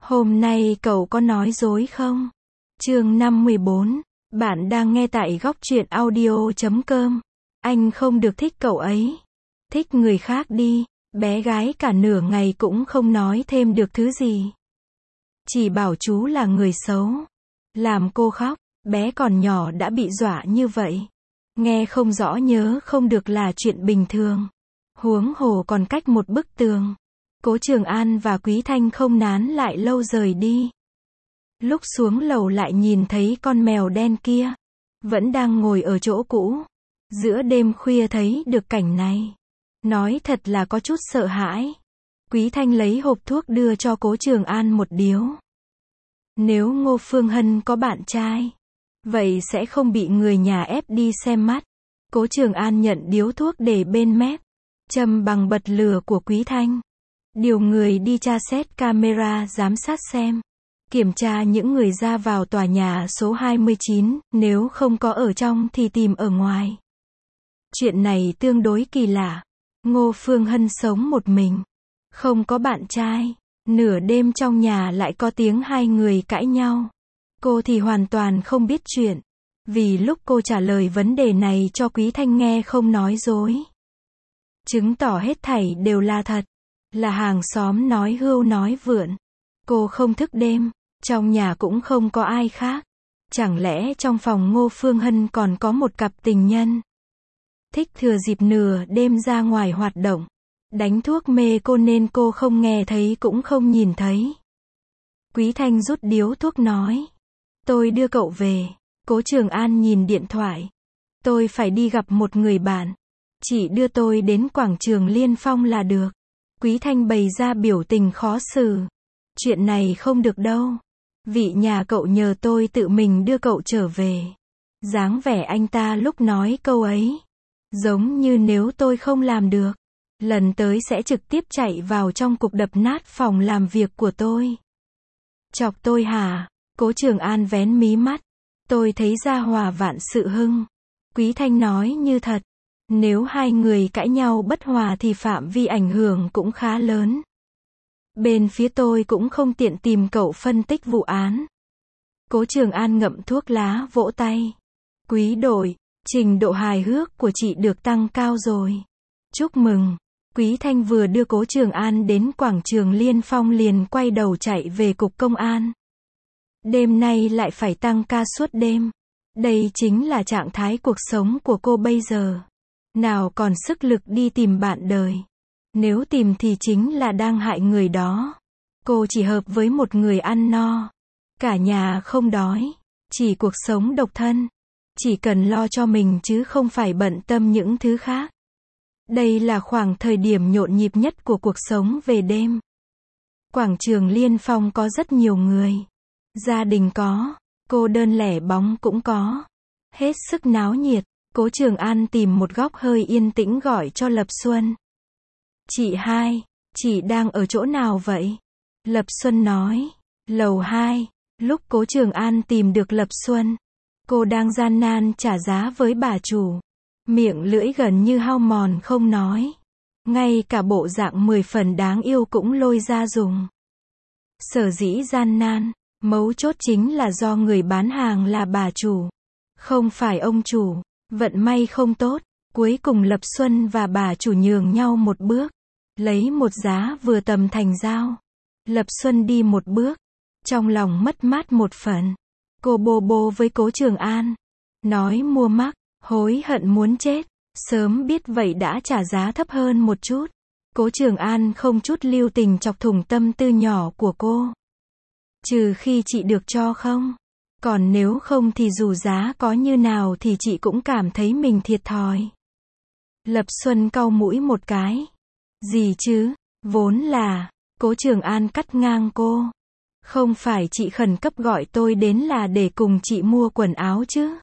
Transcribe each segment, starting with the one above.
Hôm nay cậu có nói dối không? Chương 54. Bạn đang nghe tại góc truyện audio.com. Anh không được thích cậu ấy. Thích người khác đi. Bé gái cả nửa ngày cũng không nói thêm được thứ gì. Chỉ bảo chú là người xấu. Làm cô khóc. Bé còn nhỏ đã bị dọa như vậy. Nghe không rõ nhớ không được là chuyện bình thường. Huống hồ còn cách một bức tường. Cố Trường An và Quý Thanh không nán lại lâu rời đi. Lúc xuống lầu lại nhìn thấy con mèo đen kia. Vẫn đang ngồi ở chỗ cũ. Giữa đêm khuya thấy được cảnh này. Nói thật là có chút sợ hãi. Quý Thanh lấy hộp thuốc đưa cho Cố Trường An một điếu. Nếu Ngô Phương Hân có bạn trai, vậy sẽ không bị người nhà ép đi xem mắt. Cố Trường An nhận điếu thuốc để bên mép. Châm bằng bật lửa của Quý Thanh. Điều người đi tra xét camera giám sát xem. Kiểm tra những người ra vào tòa nhà số 29, nếu không có ở trong thì tìm ở ngoài. Chuyện này tương đối kỳ lạ. Ngô Phương Hân sống một mình. Không có bạn trai. Nửa đêm trong nhà lại có tiếng hai người cãi nhau. Cô thì hoàn toàn không biết chuyện. Vì lúc cô trả lời vấn đề này cho Quý Thanh nghe không nói dối. Chứng tỏ hết thảy đều là thật. Là hàng xóm nói hưu nói vượn. Cô không thức đêm. Trong nhà cũng không có ai khác. Chẳng lẽ trong phòng Ngô Phương Hân còn có một cặp tình nhân? Thích thừa dịp nửa đêm ra ngoài hoạt động. Đánh thuốc mê cô nên cô không nghe thấy cũng không nhìn thấy. Quý Thanh rút điếu thuốc nói. Tôi đưa cậu về. Cố Trường An nhìn điện thoại. Tôi phải đi gặp một người bạn. Chỉ đưa tôi đến quảng trường Liên Phong là được. Quý Thanh bày ra biểu tình khó xử. Chuyện này không được đâu. Vị nhà cậu nhờ tôi tự mình đưa cậu trở về. Dáng vẻ anh ta lúc nói câu ấy. Giống như nếu tôi không làm được. Lần tới sẽ trực tiếp chạy vào trong cục đập nát phòng làm việc của tôi. Chọc tôi hả? Cố Trường An vén mí mắt. Tôi thấy ra hòa vạn sự hưng. Quý Thanh nói như thật. Nếu hai người cãi nhau bất hòa thì phạm vi ảnh hưởng cũng khá lớn. Bên phía tôi cũng không tiện tìm cậu phân tích vụ án. Cố Trường An ngậm thuốc lá vỗ tay. Quý đội, trình độ hài hước của chị được tăng cao rồi. Chúc mừng. Quý Thanh vừa đưa Cố Trường An đến quảng trường Liên Phong liền quay đầu chạy về cục công an. Đêm nay lại phải tăng ca suốt đêm. Đây chính là trạng thái cuộc sống của cô bây giờ. Nào còn sức lực đi tìm bạn đời. Nếu tìm thì chính là đang hại người đó. Cô chỉ hợp với một người ăn no. Cả nhà không đói. Chỉ cuộc sống độc thân. Chỉ cần lo cho mình chứ không phải bận tâm những thứ khác. Đây là khoảng thời điểm nhộn nhịp nhất của cuộc sống về đêm. Quảng trường Liên Phong có rất nhiều người. Gia đình có. Cô đơn lẻ bóng cũng có. Hết sức náo nhiệt. Cố Trường An tìm một góc hơi yên tĩnh gọi cho Lập Xuân. Chị hai, chị đang ở chỗ nào vậy? Lập Xuân nói. Lầu 2. Lúc Cố Trường An tìm được Lập Xuân, cô đang gian nan trả giá với bà chủ. Miệng lưỡi gần như hao mòn không nói. Ngay cả bộ dạng 10 phần đáng yêu cũng lôi ra dùng. Sở dĩ gian nan, mấu chốt chính là do người bán hàng là bà chủ. Không phải ông chủ. Vận may không tốt. Cuối cùng Lập Xuân và bà chủ nhường nhau một bước. Lấy một giá vừa tầm thành giao. Lập Xuân đi một bước. Trong lòng mất mát một phần. Cô bô bô với Cố Trường An. Nói mua mắc. Hối hận muốn chết. Sớm biết vậy đã trả giá thấp hơn một chút. Cố Trường An không chút lưu tình chọc thủng tâm tư nhỏ của cô. Trừ khi chị được cho không. Còn nếu không thì dù giá có như nào thì chị cũng cảm thấy mình thiệt thòi. Lập Xuân cau mũi một cái. Gì chứ? Vốn là. Cố Trường An cắt ngang cô. Không phải chị khẩn cấp gọi tôi đến là để cùng chị mua quần áo chứ?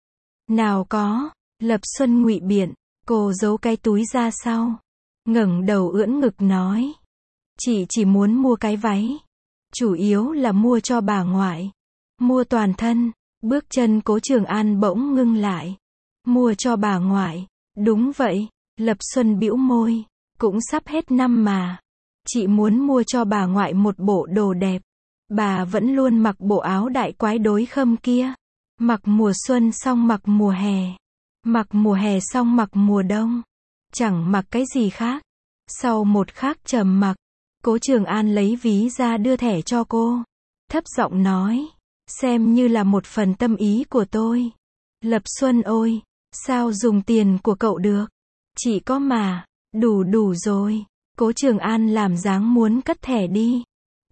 Nào có. Lập Xuân ngụy biện. Cô giấu cái túi ra sau. Ngẩng đầu ưỡn ngực nói. Chị chỉ muốn mua cái váy. Chủ yếu là mua cho bà ngoại. Mua toàn thân. Bước chân Cố Trường An bỗng ngưng lại. Mua cho bà ngoại. Đúng vậy. Lập Xuân bĩu môi. Cũng sắp hết năm mà. Chị muốn mua cho bà ngoại một bộ đồ đẹp. Bà vẫn luôn mặc bộ áo đại quái đối khâm kia. Mặc mùa xuân xong mặc mùa hè. Mặc mùa hè xong mặc mùa đông. Chẳng mặc cái gì khác. Sau một khắc trầm mặc, Cố Trường An lấy ví ra đưa thẻ cho cô. Thấp giọng nói, xem như là một phần tâm ý của tôi. Lập Xuân ôi, sao dùng tiền của cậu được? Chỉ có mà, đủ rồi. Cố Trường An làm dáng muốn cất thẻ đi.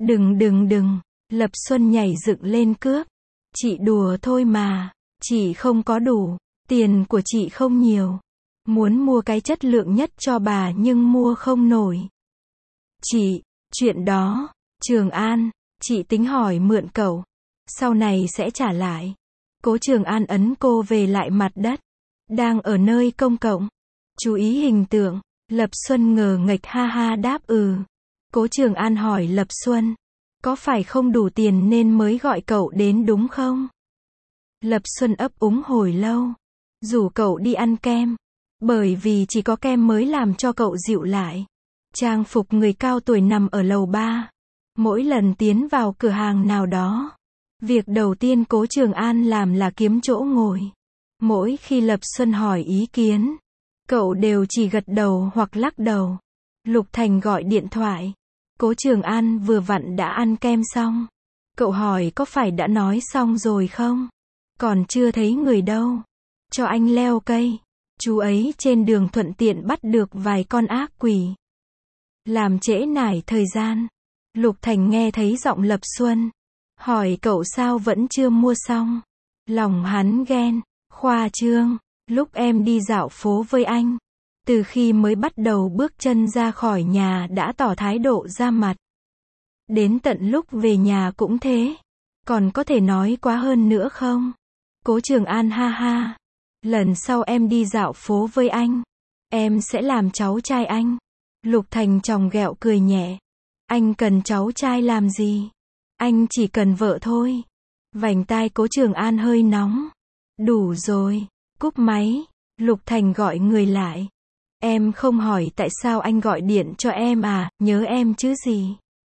Đừng. Lập Xuân nhảy dựng lên cướp. Chị đùa thôi mà, chị không có đủ, tiền của chị không nhiều. Muốn mua cái chất lượng nhất cho bà nhưng mua không nổi. Chị, chuyện đó, Trường An, chị tính hỏi mượn cậu, sau này sẽ trả lại. Cố Trường An ấn cô về lại mặt đất. Đang ở nơi công cộng. Chú ý hình tượng. Lập Xuân ngờ nghệch ha ha đáp ừ. Cố Trường An hỏi Lập Xuân, có phải không đủ tiền nên mới gọi cậu đến đúng không? Lập Xuân ấp úng hồi lâu. Rủ cậu đi ăn kem. Bởi vì chỉ có kem mới làm cho cậu dịu lại. Trang phục người cao tuổi nằm ở lầu 3. Mỗi lần tiến vào cửa hàng nào đó, việc đầu tiên Cố Trường An làm là kiếm chỗ ngồi. Mỗi khi Lập Xuân hỏi ý kiến, cậu đều chỉ gật đầu hoặc lắc đầu. Lục Thành gọi điện thoại. Cố Trường An vừa vặn đã ăn kem xong. Cậu hỏi có phải đã nói xong rồi không? Còn chưa thấy người đâu. Cho anh leo cây. Chú ấy trên đường thuận tiện bắt được vài con ác quỷ. Làm trễ nải thời gian. Lục Thành nghe thấy giọng Lập Xuân. Hỏi cậu sao vẫn chưa mua xong. Lòng hắn ghen. Khoa trương. Lúc em đi dạo phố với anh, từ khi mới bắt đầu bước chân ra khỏi nhà đã tỏ thái độ ra mặt. Đến tận lúc về nhà cũng thế. Còn có thể nói quá hơn nữa không? Cố Trường An ha ha. Lần sau em đi dạo phố với anh, em sẽ làm cháu trai anh. Lục Thành chòng ghẹo cười nhẹ. Anh cần cháu trai làm gì? Anh chỉ cần vợ thôi. Vành tai Cố Trường An hơi nóng. Đủ rồi. Cúp máy. Lục Thành gọi người lại. Em không hỏi tại sao anh gọi điện cho em à, nhớ em chứ gì?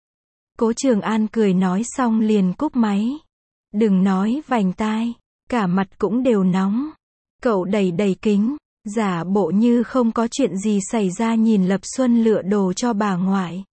Cố Trường An cười nói xong liền cúp máy. Đừng nói vành tai, cả mặt cũng đều nóng. Cậu đẩy kính, giả bộ như không có chuyện gì xảy ra nhìn Lập Xuân lựa đồ cho bà ngoại.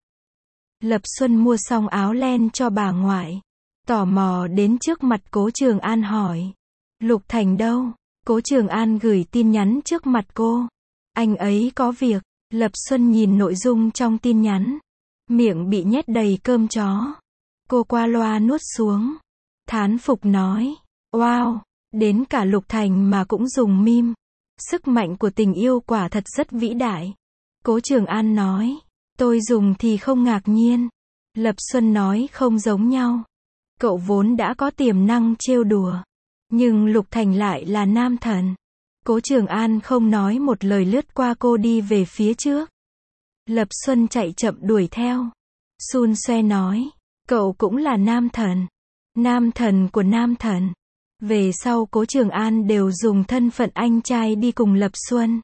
Lập Xuân mua xong áo len cho bà ngoại. Tò mò đến trước mặt Cố Trường An hỏi. Lục Thành đâu? Cố Trường An gửi tin nhắn trước mặt cô. Anh ấy có việc. Lập Xuân nhìn nội dung trong tin nhắn. Miệng bị nhét đầy cơm chó. Cô qua loa nuốt xuống. Thán phục nói. Wow, đến cả Lục Thành mà cũng dùng meme. Sức mạnh của tình yêu quả thật rất vĩ đại. Cố Trường An nói. Tôi dùng thì không ngạc nhiên. Lập Xuân nói không giống nhau. Cậu vốn đã có tiềm năng trêu đùa. Nhưng Lục Thành lại là nam thần. Cố Trường An không nói một lời lướt qua cô đi về phía trước. Lập Xuân chạy chậm đuổi theo. Xun xoe nói. Cậu cũng là nam thần. Nam thần của nam thần. Về sau Cố Trường An đều dùng thân phận anh trai đi cùng Lập Xuân.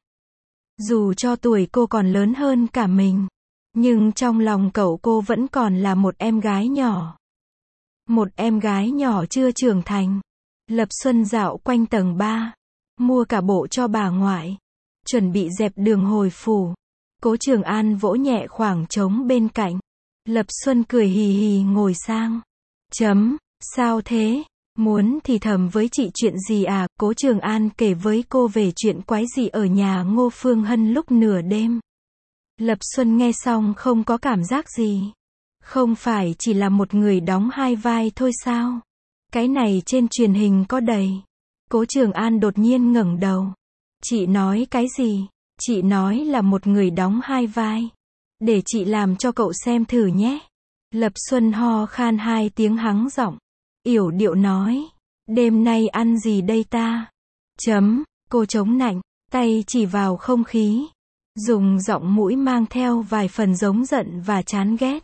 Dù cho tuổi cô còn lớn hơn cả mình, nhưng trong lòng cậu cô vẫn còn là một em gái nhỏ. Một em gái nhỏ chưa trưởng thành. Lập Xuân dạo quanh tầng 3, mua cả bộ cho bà ngoại, chuẩn bị dẹp đường hồi phủ. Cố Trường An vỗ nhẹ khoảng trống bên cạnh. Lập Xuân cười hì hì ngồi sang. Sao thế? Muốn thì thầm với chị chuyện gì à? Cố Trường An kể với cô về chuyện quái dị ở nhà Ngô Phương Hân lúc nửa đêm. Lập Xuân nghe xong không có cảm giác gì. Không phải chỉ là một người đóng hai vai thôi sao? Cái này trên truyền hình có đầy. Cố Trường An đột nhiên ngẩng đầu. Chị nói cái gì? Chị nói là một người đóng hai vai. Để chị làm cho cậu xem thử nhé. Lập Xuân ho khan hai tiếng hắng giọng. Yểu điệu nói. Đêm nay ăn gì đây ta? Cô chống nạnh, tay chỉ vào không khí. Dùng giọng mũi mang theo vài phần giống giận và chán ghét.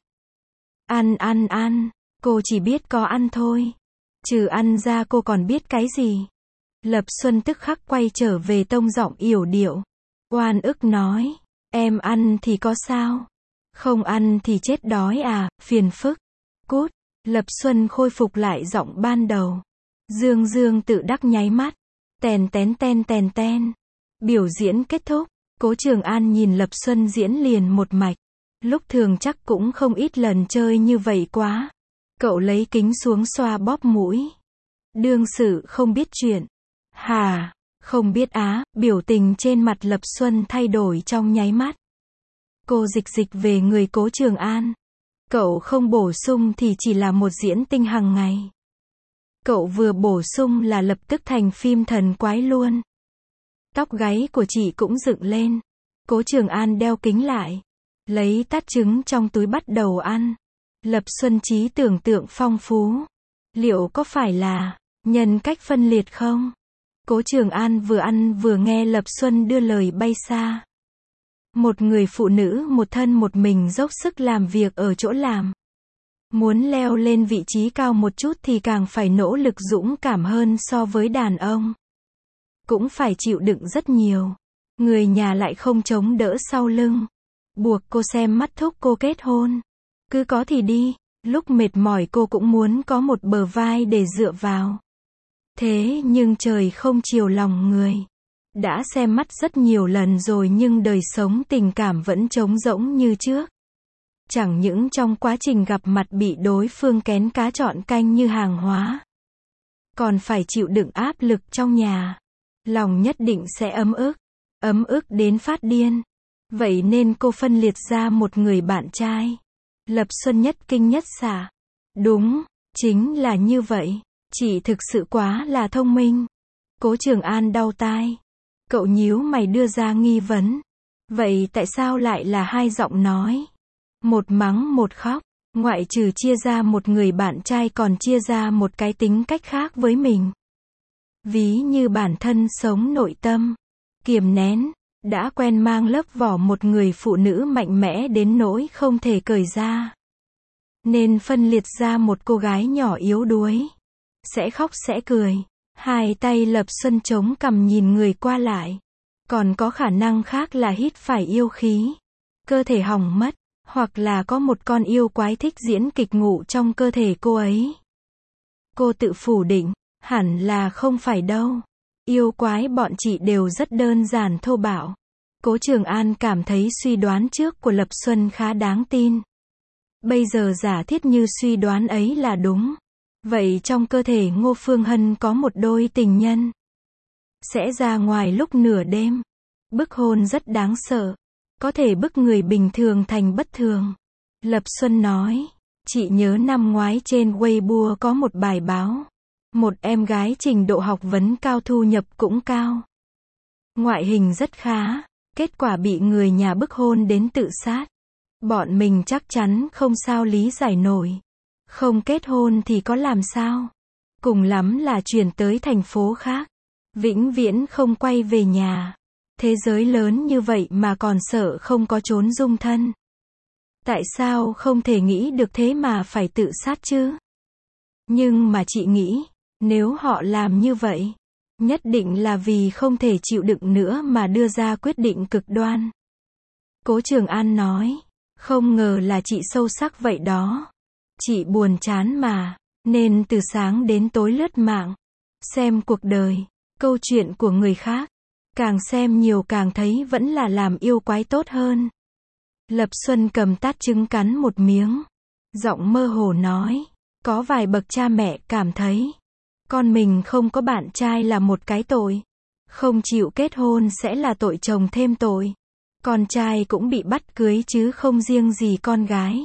Ăn. Cô chỉ biết có ăn thôi. Trừ ăn ra cô còn biết cái gì? Lập Xuân tức khắc quay trở về tông giọng yểu điệu. Oan ức nói. Em ăn thì có sao? Không ăn thì chết đói à, phiền phức. Cút. Lập Xuân khôi phục lại giọng ban đầu. Dương Dương tự đắc nháy mắt. Tèn tén ten tèn ten. Biểu diễn kết thúc. Cố Trường An nhìn Lập Xuân diễn liền một mạch. Lúc thường chắc cũng không ít lần chơi như vậy quá. Cậu lấy kính xuống xoa bóp mũi. Đương sự không biết chuyện. Hà, không biết á, biểu tình trên mặt Lập Xuân thay đổi trong nháy mắt. Cô dịch dịch về người Cố Trường An. Cậu không bổ sung thì chỉ là một diễn tinh hàng ngày. Cậu vừa bổ sung là lập tức thành phim thần quái luôn. Tóc gáy của chị cũng dựng lên. Cố Trường An đeo kính lại. Lấy tát trứng trong túi bắt đầu ăn. Lập Xuân trí tưởng tượng phong phú. Liệu có phải là nhân cách phân liệt không? Cố Trường An vừa ăn vừa nghe Lập Xuân đưa lời bay xa. Một người phụ nữ một thân một mình dốc sức làm việc ở chỗ làm. Muốn leo lên vị trí cao một chút thì càng phải nỗ lực dũng cảm hơn so với đàn ông. Cũng phải chịu đựng rất nhiều. Người nhà lại không chống đỡ sau lưng. Buộc cô xem mắt thúc cô kết hôn. Cứ có thì đi. Lúc mệt mỏi cô cũng muốn có một bờ vai để dựa vào. Thế nhưng trời không chiều lòng người. Đã xem mắt rất nhiều lần rồi nhưng đời sống tình cảm vẫn trống rỗng như trước. Chẳng những trong quá trình gặp mặt bị đối phương kén cá chọn canh như hàng hóa. Còn phải chịu đựng áp lực trong nhà. Lòng nhất định sẽ ấm ức đến phát điên. Vậy nên cô phân liệt ra một người bạn trai. Lập Xuân nhất kinh nhất xạ. Đúng, chính là như vậy. Chị thực sự quá là thông minh. Cố Trường An đau tai. Cậu nhíu mày đưa ra nghi vấn. Vậy tại sao lại là hai giọng nói? Một mắng một khóc. Ngoại trừ chia ra một người bạn trai còn chia ra một cái tính cách khác với mình. Ví như bản thân sống nội tâm. Kiềm nén. Đã quen mang lớp vỏ một người phụ nữ mạnh mẽ đến nỗi không thể cởi ra. Nên phân liệt ra một cô gái nhỏ yếu đuối. Sẽ khóc sẽ cười. Hai tay Lập Xuân chống cằm nhìn người qua lại. Còn có khả năng khác là hít phải yêu khí. Cơ thể hỏng mất. Hoặc là có một con yêu quái thích diễn kịch ngụ trong cơ thể cô ấy. Cô tự phủ định. Hẳn là không phải đâu. Yêu quái bọn chị đều rất đơn giản thô bạo. Cố Trường An cảm thấy suy đoán trước của Lập Xuân khá đáng tin. Bây giờ giả thiết như suy đoán ấy là đúng. Vậy trong cơ thể Ngô Phương Hân có một đôi tình nhân. Sẽ ra ngoài lúc nửa đêm. Bức hôn rất đáng sợ. Có thể bức người bình thường thành bất thường. Lập Xuân nói. Chị nhớ năm ngoái trên Weibo có một bài báo. Một em gái trình độ học vấn cao thu nhập cũng cao. Ngoại hình rất khá. Kết quả bị người nhà bức hôn đến tự sát. Bọn mình chắc chắn không sao lý giải nổi. Không kết hôn thì có làm sao? Cùng lắm là chuyển tới thành phố khác. Vĩnh viễn không quay về nhà. Thế giới lớn như vậy mà còn sợ không có chốn dung thân. Tại sao không thể nghĩ được thế mà phải tự sát chứ? Nhưng mà chị nghĩ, nếu họ làm như vậy, nhất định là vì không thể chịu đựng nữa mà đưa ra quyết định cực đoan. Cố Trường An nói, không ngờ là chị sâu sắc vậy đó. Chị buồn chán mà, nên từ sáng đến tối lướt mạng, xem cuộc đời, câu chuyện của người khác. Càng xem nhiều càng thấy vẫn là làm yêu quái tốt hơn. Lập Xuân cầm tát trứng cắn một miếng. Giọng mơ hồ nói, có vài bậc cha mẹ cảm thấy con mình không có bạn trai là một cái tội. Không chịu kết hôn sẽ là tội chồng thêm tội. Con trai cũng bị bắt cưới chứ không riêng gì con gái.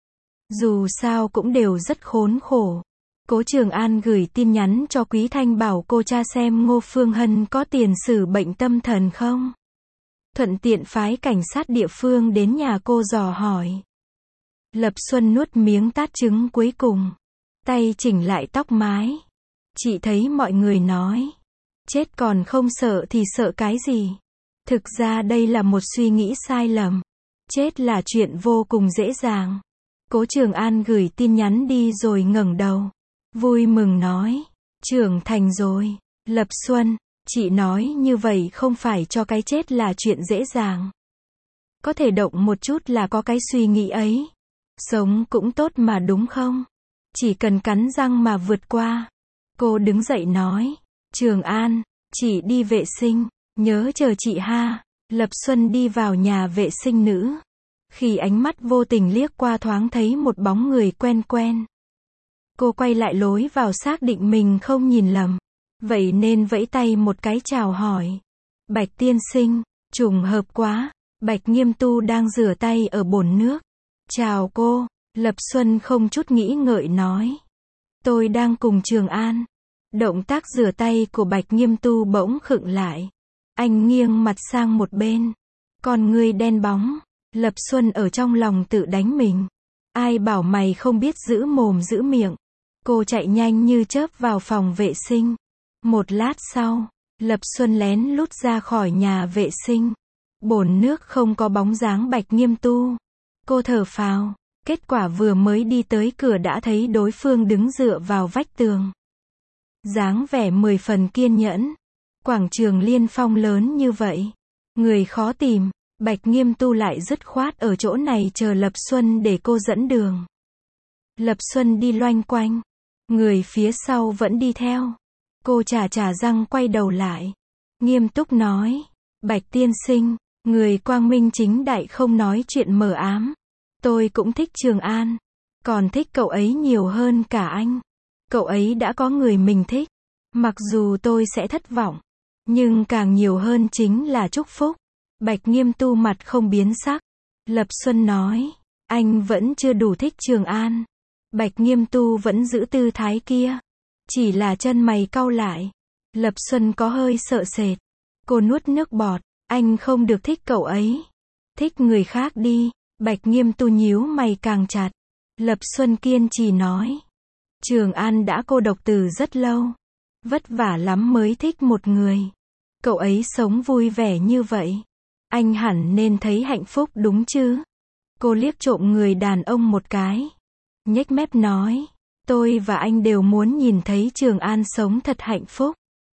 Dù sao cũng đều rất khốn khổ. Cố Trường An gửi tin nhắn cho Quý Thanh bảo cô tra xem Ngô Phương Hân có tiền sử bệnh tâm thần không. Thuận tiện phái cảnh sát địa phương đến nhà cô dò hỏi. Lập Xuân nuốt miếng tát trứng cuối cùng. Tay chỉnh lại tóc mái. Chị thấy mọi người nói, chết còn không sợ thì sợ cái gì? Thực ra đây là một suy nghĩ sai lầm. Chết là chuyện vô cùng dễ dàng. Cố Trường An gửi tin nhắn đi rồi ngẩng đầu. Vui mừng nói, trưởng thành rồi. Lập Xuân, chị nói như vậy không phải cho cái chết là chuyện dễ dàng. Có thể động một chút là có cái suy nghĩ ấy. Sống cũng tốt mà đúng không? chỉ cần cắn răng mà vượt qua. Cô đứng dậy nói, Trường An, chị đi vệ sinh, nhớ chờ chị ha. Lập Xuân đi vào nhà vệ sinh nữ. Khi ánh mắt vô tình liếc qua thoáng thấy một bóng người quen quen. Cô quay lại lối vào xác định mình không nhìn lầm. Vậy nên vẫy tay một cái chào hỏi. Bạch tiên sinh, trùng hợp quá. Bạch Nghiêm Tu đang rửa tay ở bồn nước. Chào cô, Lập Xuân không chút nghĩ ngợi nói. Tôi đang cùng Trường An. Động tác rửa tay của Bạch Nghiêm Tu bỗng khựng lại. Anh nghiêng mặt sang một bên. Con ngươi đen bóng. Lập Xuân ở trong lòng tự đánh mình. Ai bảo mày không biết giữ mồm giữ miệng. Cô chạy nhanh như chớp vào phòng vệ sinh. Một lát sau, Lập Xuân lén lút ra khỏi nhà vệ sinh. Bồn nước không có bóng dáng Bạch Nghiêm Tu. Cô thở phào. Kết quả vừa mới đi tới cửa đã thấy đối phương đứng dựa vào vách tường. Dáng vẻ 10 phần kiên nhẫn. Quảng trường Liên Phong lớn như vậy. Người khó tìm. Bạch Nghiêm Tu lại dứt khoát ở chỗ này chờ Lập Xuân để cô dẫn đường. Lập Xuân đi loanh quanh. Người phía sau vẫn đi theo. Cô chà răng quay đầu lại. Nghiêm túc nói. Bạch tiên sinh, người quang minh chính đại không nói chuyện mờ ám. Tôi cũng thích Trường An. Còn thích cậu ấy nhiều hơn cả anh. Cậu ấy đã có người mình thích. Mặc dù tôi sẽ thất vọng. Nhưng càng nhiều hơn chính là chúc phúc. Bạch Nghiêm Tu mặt không biến sắc. Lập Xuân nói. Anh vẫn chưa đủ thích Trường An. Bạch Nghiêm Tu vẫn giữ tư thái kia. Chỉ là chân mày cau lại. Lập Xuân có hơi sợ sệt. Cô nuốt nước bọt. Anh không được thích cậu ấy. Thích người khác đi. Bạch Nghiêm Tu nhíu mày càng chặt. Lập Xuân kiên trì nói. Trường An đã cô độc từ rất lâu. Vất vả lắm mới thích một người. Cậu ấy sống vui vẻ như vậy. Anh hẳn nên thấy hạnh phúc đúng chứ? Cô liếc trộm người đàn ông một cái. Nhếch mép nói. Tôi và anh đều muốn nhìn thấy Trường An sống thật hạnh phúc.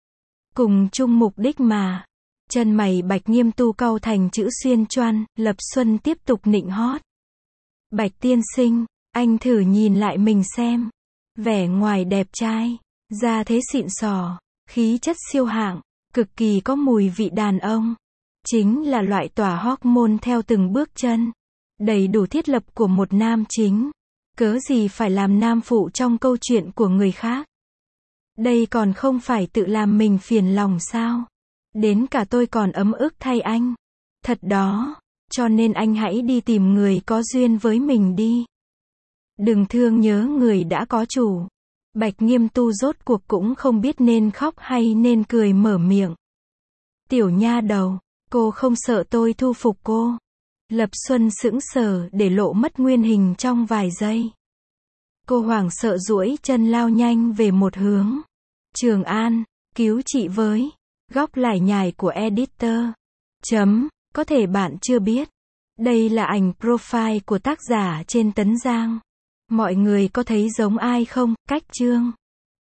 Cùng chung mục đích mà. Chân mày Bạch Nghiêm Tu cau thành chữ xuyên choan. Lập Xuân tiếp tục nịnh hót. Bạch tiên sinh, anh thử nhìn lại mình xem. Vẻ ngoài đẹp trai. Da thế xịn sò. Khí chất siêu hạng. Cực kỳ có mùi vị đàn ông. Chính là loại tỏa hormone theo từng bước chân. Đầy đủ thiết lập của một nam chính. Cớ gì phải làm nam phụ trong câu chuyện của người khác. Đây còn không phải tự làm mình phiền lòng sao? Đến cả tôi còn ấm ức thay anh. Thật đó. Cho nên anh hãy đi tìm người có duyên với mình đi. Đừng thương nhớ người đã có chủ. Bạch Nghiêm Tu rốt cuộc cũng không biết nên khóc hay nên cười mở miệng. Tiểu nha đầu, cô không sợ tôi thu phục cô. Lập Xuân sững sờ để lộ mất nguyên hình trong vài giây. Cô hoảng sợ duỗi chân lao nhanh về một hướng. Trường An, cứu chị với. Góc lải nhải của editor. Có thể bạn chưa biết. Đây là ảnh profile của tác giả trên Tấn Giang. Mọi người có thấy giống ai không? Cách chương.